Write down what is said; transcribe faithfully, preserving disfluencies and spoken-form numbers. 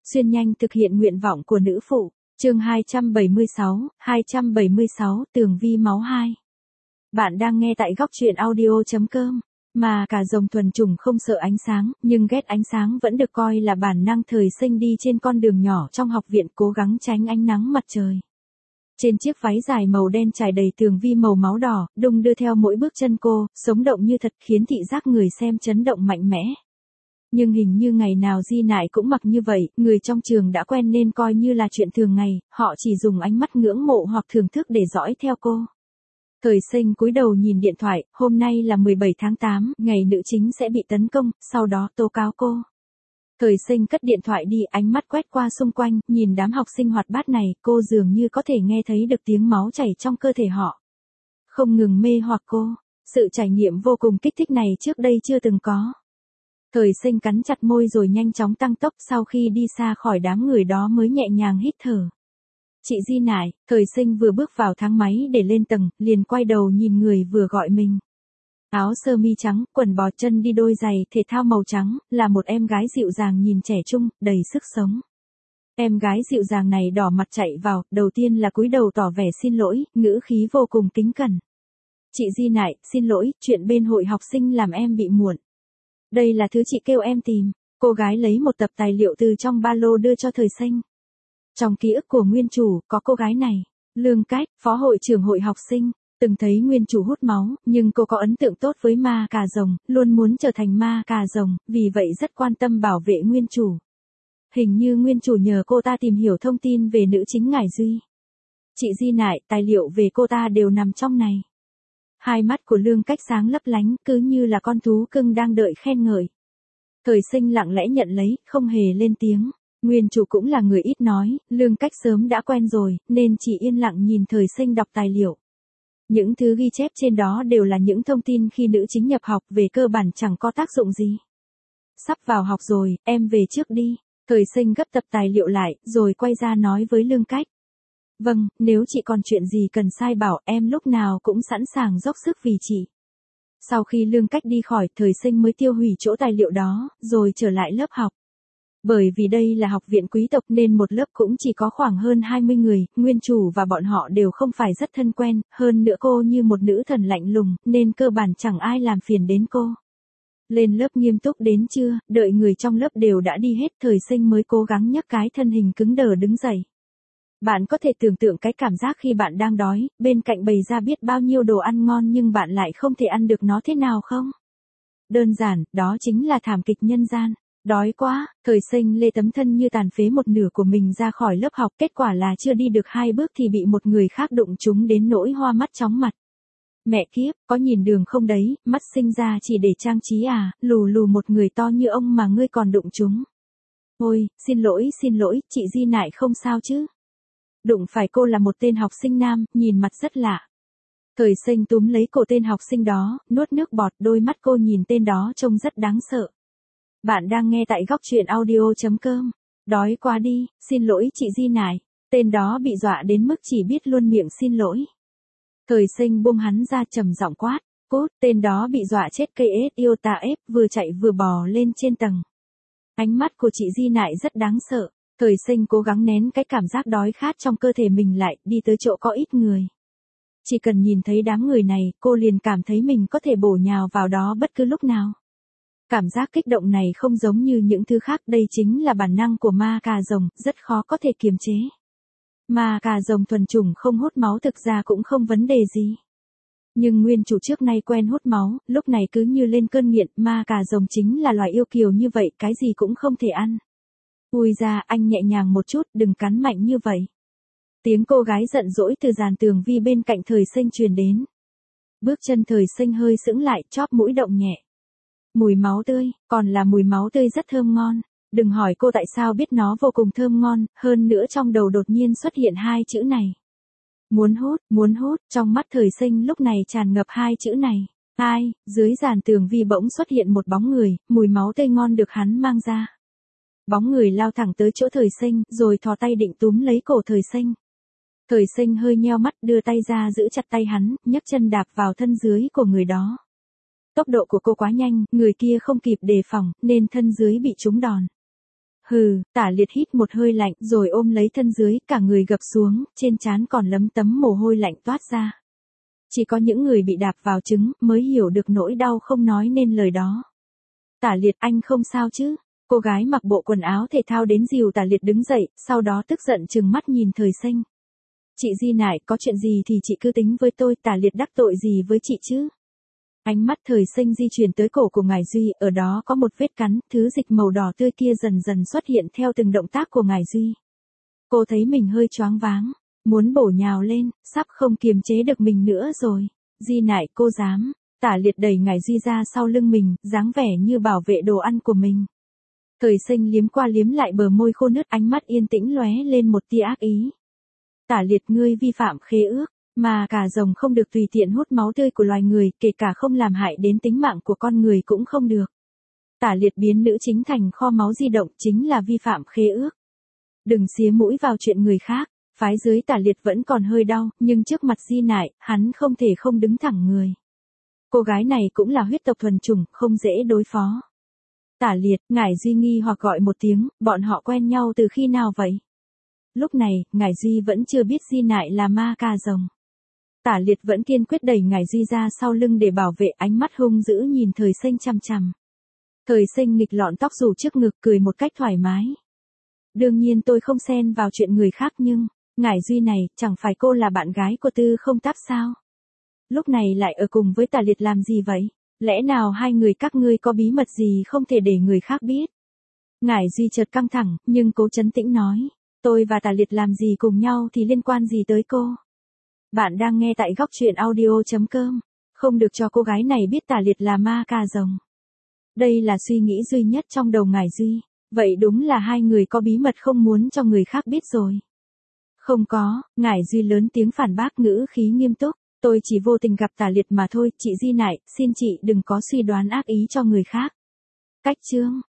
Xuyên nhanh thực hiện nguyện vọng của nữ phụ. Chương hai trăm bảy mươi sáu, hai trăm bảy mươi sáu Tường vi máu hai. Bạn đang nghe tại góc truyện audio chấm com. Mà cả rồng thuần chủng không sợ ánh sáng, nhưng ghét ánh sáng vẫn được coi là bản năng thời sinh đi trên con đường nhỏ trong học viện cố gắng tránh ánh nắng mặt trời. Trên chiếc váy dài màu đen trải đầy tường vi màu máu đỏ, đung đưa theo mỗi bước chân cô, sống động như thật khiến thị giác người xem chấn động mạnh mẽ. Nhưng hình như ngày nào Di Nại cũng mặc như vậy, người trong trường đã quen nên coi như là chuyện thường ngày, họ chỉ dùng ánh mắt ngưỡng mộ hoặc thưởng thức để dõi theo cô. Thời sinh cúi đầu nhìn điện thoại, hôm nay là mười bảy tháng tám, ngày nữ chính sẽ bị tấn công, sau đó tố cáo cô. Thời sinh cất điện thoại đi, ánh mắt quét qua xung quanh, nhìn đám học sinh hoạt bát này, cô dường như có thể nghe thấy được tiếng máu chảy trong cơ thể họ. Không ngừng mê hoặc cô, sự trải nghiệm vô cùng kích thích này trước đây chưa từng có. Thời sinh cắn chặt môi rồi nhanh chóng tăng tốc, sau khi đi xa khỏi đám người đó mới nhẹ nhàng hít thở. Chị Di Nại, thời sinh vừa bước vào thang máy để lên tầng, liền quay đầu nhìn người vừa gọi mình. Áo sơ mi trắng, quần bò, chân đi đôi giày thể thao màu trắng, là một em gái dịu dàng nhìn trẻ trung, đầy sức sống. Em gái dịu dàng này đỏ mặt chạy vào, đầu tiên là cúi đầu tỏ vẻ xin lỗi, ngữ khí vô cùng kính cẩn. Chị Di Nại, xin lỗi, chuyện bên hội học sinh làm em bị muộn. Đây là thứ chị kêu em tìm. Cô gái lấy một tập tài liệu từ trong ba lô đưa cho thời sinh. Trong ký ức của nguyên chủ, có cô gái này, Lương Cách, phó hội trưởng hội học sinh, từng thấy nguyên chủ hút máu, nhưng cô có ấn tượng tốt với ma cà rồng, luôn muốn trở thành ma cà rồng, vì vậy rất quan tâm bảo vệ nguyên chủ. Hình như nguyên chủ nhờ cô ta tìm hiểu thông tin về nữ chính Ngải Duy. Chị Di Nại, tài liệu về cô ta đều nằm trong này. Hai mắt của Lương Cách sáng lấp lánh, cứ như là con thú cưng đang đợi khen ngợi. Thời sinh lặng lẽ nhận lấy, không hề lên tiếng. Nguyên chủ cũng là người ít nói, Lương Cách sớm đã quen rồi, nên chỉ yên lặng nhìn thời sinh đọc tài liệu. Những thứ ghi chép trên đó đều là những thông tin khi nữ chính nhập học, về cơ bản chẳng có tác dụng gì. Sắp vào học rồi, em về trước đi. Thời sinh gấp tập tài liệu lại, rồi quay ra nói với Lương Cách. Vâng, nếu chị còn chuyện gì cần sai bảo, em lúc nào cũng sẵn sàng dốc sức vì chị. Sau khi Lương Cách đi khỏi, thời sinh mới tiêu hủy chỗ tài liệu đó, rồi trở lại lớp học. Bởi vì đây là học viện quý tộc nên một lớp cũng chỉ có khoảng hơn hai mươi người, nguyên chủ và bọn họ đều không phải rất thân quen, hơn nữa cô như một nữ thần lạnh lùng, nên cơ bản chẳng ai làm phiền đến cô. Lên lớp nghiêm túc đến trưa, đợi người trong lớp đều đã đi hết, thời sinh mới cố gắng nhấc cái thân hình cứng đờ đứng dậy. Bạn có thể tưởng tượng cái cảm giác khi bạn đang đói, bên cạnh bày ra biết bao nhiêu đồ ăn ngon nhưng bạn lại không thể ăn được nó thế nào không? Đơn giản, đó chính là thảm kịch nhân gian. Đói quá, thời sinh lê tấm thân như tàn phế một nửa của mình ra khỏi lớp học, kết quả là chưa đi được hai bước thì bị một người khác đụng trúng đến nỗi hoa mắt chóng mặt. Mẹ kiếp, có nhìn đường không đấy, mắt sinh ra chỉ để trang trí à, lù lù một người to như ông mà ngươi còn đụng trúng. Ôi, xin lỗi, xin lỗi, chị Di Nại không sao chứ? Đụng phải cô là một tên học sinh nam, nhìn mặt rất lạ. Thời sinh túm lấy cổ tên học sinh đó, nuốt nước bọt, đôi mắt cô nhìn tên đó trông rất đáng sợ. Bạn đang nghe tại góc truyện audio chấm com. Đói quá đi, xin lỗi chị Di Nại. Tên đó bị dọa đến mức chỉ biết luôn miệng xin lỗi. Thời sinh buông hắn ra trầm giọng quát. Cút, tên đó bị dọa chết cây ết yêu ta ép, vừa chạy vừa bò lên trên tầng. Ánh mắt của chị Di Nại rất đáng sợ. Thời sinh cố gắng nén cái cảm giác đói khát trong cơ thể mình lại, đi tới chỗ có ít người. Chỉ cần nhìn thấy đám người này, cô liền cảm thấy mình có thể bổ nhào vào đó bất cứ lúc nào. Cảm giác kích động này không giống như những thứ khác, đây chính là bản năng của ma cà rồng, rất khó có thể kiềm chế. Ma cà rồng thuần chủng không hút máu thực ra cũng không vấn đề gì. Nhưng nguyên chủ trước nay quen hút máu, lúc này cứ như lên cơn nghiện, ma cà rồng chính là loài yêu kiều như vậy, cái gì cũng không thể ăn. Ui ra, anh nhẹ nhàng một chút, đừng cắn mạnh như vậy. Tiếng cô gái giận dỗi từ dàn tường vi bên cạnh thời sinh truyền đến. Bước chân thời sinh hơi sững lại, chóp mũi động nhẹ. Mùi máu tươi, còn là mùi máu tươi rất thơm ngon. Đừng hỏi cô tại sao biết nó vô cùng thơm ngon, hơn nữa trong đầu đột nhiên xuất hiện hai chữ này. Muốn hút, muốn hút, trong mắt thời sinh lúc này tràn ngập hai chữ này. Ai, dưới dàn tường vi bỗng xuất hiện một bóng người, mùi máu tươi ngon được hắn mang ra. Bóng người lao thẳng tới chỗ thời sinh, rồi thò tay định túm lấy cổ thời sinh. Thời sinh hơi nheo mắt, đưa tay ra giữ chặt tay hắn, nhấc chân đạp vào thân dưới của người đó. Tốc độ của cô quá nhanh, người kia không kịp đề phòng, nên thân dưới bị trúng đòn. Hừ, Tả Liệt hít một hơi lạnh rồi ôm lấy thân dưới, cả người gập xuống, trên trán còn lấm tấm mồ hôi lạnh toát ra. Chỉ có những người bị đạp vào trứng mới hiểu được nỗi đau không nói nên lời đó. Tả Liệt, anh không sao chứ? Cô gái mặc bộ quần áo thể thao đến dìu Tả Liệt đứng dậy, sau đó tức giận trừng mắt nhìn Thời Sinh. Chị Di Nại, có chuyện gì thì chị cứ tính với tôi, Tả Liệt đắc tội gì với chị chứ? Ánh mắt Thời Sinh di chuyển tới cổ của Ngải Duy, ở đó có một vết cắn, thứ dịch màu đỏ tươi kia dần dần xuất hiện theo từng động tác của Ngải Duy. Cô thấy mình hơi choáng váng, muốn bổ nhào lên, sắp không kiềm chế được mình nữa rồi. Di Nại, cô dám? Tả Liệt đẩy Ngải Duy ra sau lưng mình, dáng vẻ như bảo vệ đồ ăn của mình. Thời Sinh liếm qua liếm lại bờ môi khô nứt, ánh mắt yên tĩnh lóe lên một tia ác ý. Tả Liệt, ngươi vi phạm khế ước, mà cả rồng không được tùy tiện hút máu tươi của loài người, kể cả không làm hại đến tính mạng của con người cũng không được. Tả Liệt biến nữ chính thành kho máu di động chính là vi phạm khế ước. Đừng xía mũi vào chuyện người khác. Phái dưới Tả Liệt vẫn còn hơi đau, nhưng trước mặt Di Nại, hắn không thể không đứng thẳng người. Cô gái này cũng là huyết tộc thuần chủng, không dễ đối phó. Tả Liệt, Ngải Duy nghi hoặc gọi một tiếng, bọn họ quen nhau từ khi nào vậy? Lúc này, Ngải Duy vẫn chưa biết Di Nại là ma ca rồng. Tả Liệt vẫn kiên quyết đẩy Ngải Duy ra sau lưng để bảo vệ, ánh mắt hung dữ nhìn Thời Sinh chằm chằm. Thời Sinh nghịch lọn tóc rủ trước ngực, cười một cách thoải mái. Đương nhiên tôi không xen vào chuyện người khác, nhưng Ngải Duy này, chẳng phải cô là bạn gái của Tư Không Táp sao? Lúc này lại ở cùng với Tả Liệt làm gì vậy? Lẽ nào hai người các ngươi có bí mật gì không thể để người khác biết? Ngải Duy chợt căng thẳng, nhưng cố trấn tĩnh nói. Tôi và Tả Liệt làm gì cùng nhau thì liên quan gì tới cô? Bạn đang nghe tại góc truyện audio.com. Không được cho cô gái này biết Tả Liệt là ma ca rồng. Đây là suy nghĩ duy nhất trong đầu Ngải Duy. Vậy đúng là hai người có bí mật không muốn cho người khác biết rồi. Không có, Ngải Duy lớn tiếng phản bác, ngữ khí nghiêm túc. Tôi chỉ vô tình gặp Tả Liệt mà thôi, chị Di Nại, xin chị đừng có suy đoán ác ý cho người khác. Cách chương.